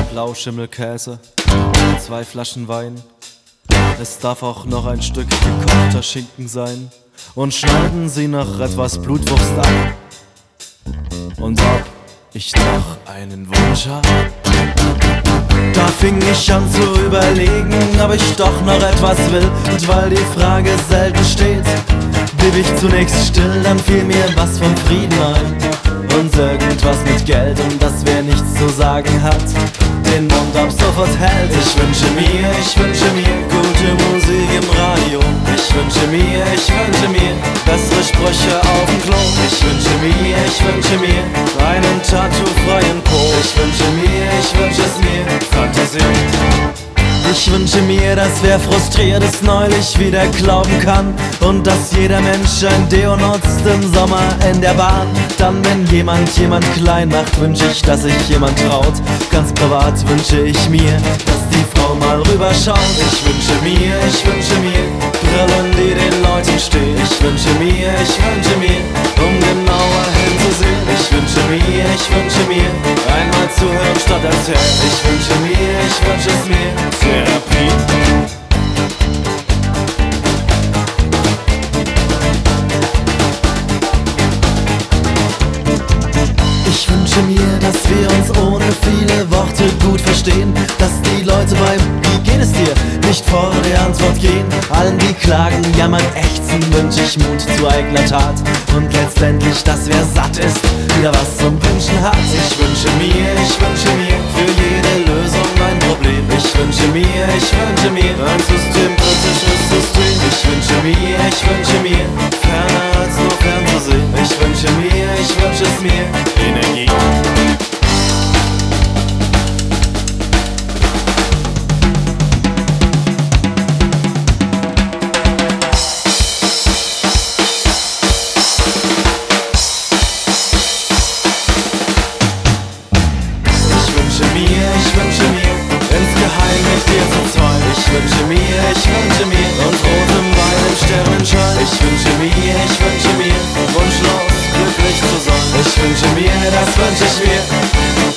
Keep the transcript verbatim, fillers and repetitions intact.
Blauschimmelkäse, zwei Flaschen Wein. Es darf auch noch ein Stück gekochter Schinken sein. Und schneiden Sie noch etwas Blutwurst an. Und ob ich noch einen Wunsch hab? Da fing ich an zu überlegen, ob ich doch noch etwas will. Und weil die Frage selten steht, blieb ich zunächst still. Dann fiel mir was vom Frieden ein und irgendwas mit Geld, um das wer nichts zu sagen hat, den Mund ab sofort hält. Ich wünsche mir, ich wünsche mir gute Musik im Radio. Ich wünsche mir, ich wünsche mir bessere Sprüche auf dem Klo. Ich wünsche mir, ich wünsche mir einen tattoo-freien Po. Ich wünsche mir, ich wünsche es mir, Fantasie. Ich wünsche mir, dass wer frustriert ist neulich wieder glauben kann und dass jeder Mensch ein Deo nutzt im Sommer in der Bahn. Dann, wenn jemand jemand klein macht, wünsche ich, dass sich jemand traut. Ganz privat wünsche ich mir, dass die Frau mal rüberschaut. Ich wünsche mir, ich wünsche mir Brillen, die den Leuten stehen. Ich wünsche mir, ich wünsche mir, um genauer hinzusehen. Ich wünsche mir, ich wünsche mir einmal zuhören statt erzählen. Ich wünsche mir, ich wünsche es mir Therapie. Ich wünsche mir, dass wir uns ohne viele Worte gut verstehen, dass die Leute beim Wie geht es dir nicht vor der Antwort gehen. Allen, die klagen, jammern, ächzen, wünsche ich Mut zu eigener Tat und letztendlich, dass wer satt ist, wieder was zum Wünschen hat. Ich wünsche mir, ich wünsche mir für jede Lösung ein Problem. Ich wünsche mir, ich wünsche mir ein System, britisches System. Ich wünsche mir, ich wünsche mir ferner als nur Fernsehen. Ich wünsche mir, ich wünsche es mir Energie. Ich wünsche mir, ich wünsche mir und rotem Wein im Sternenschein. Ich wünsche mir, ich wünsche mir wunschlos glücklich zu sein. Ich wünsche mir, das wünsche ich mir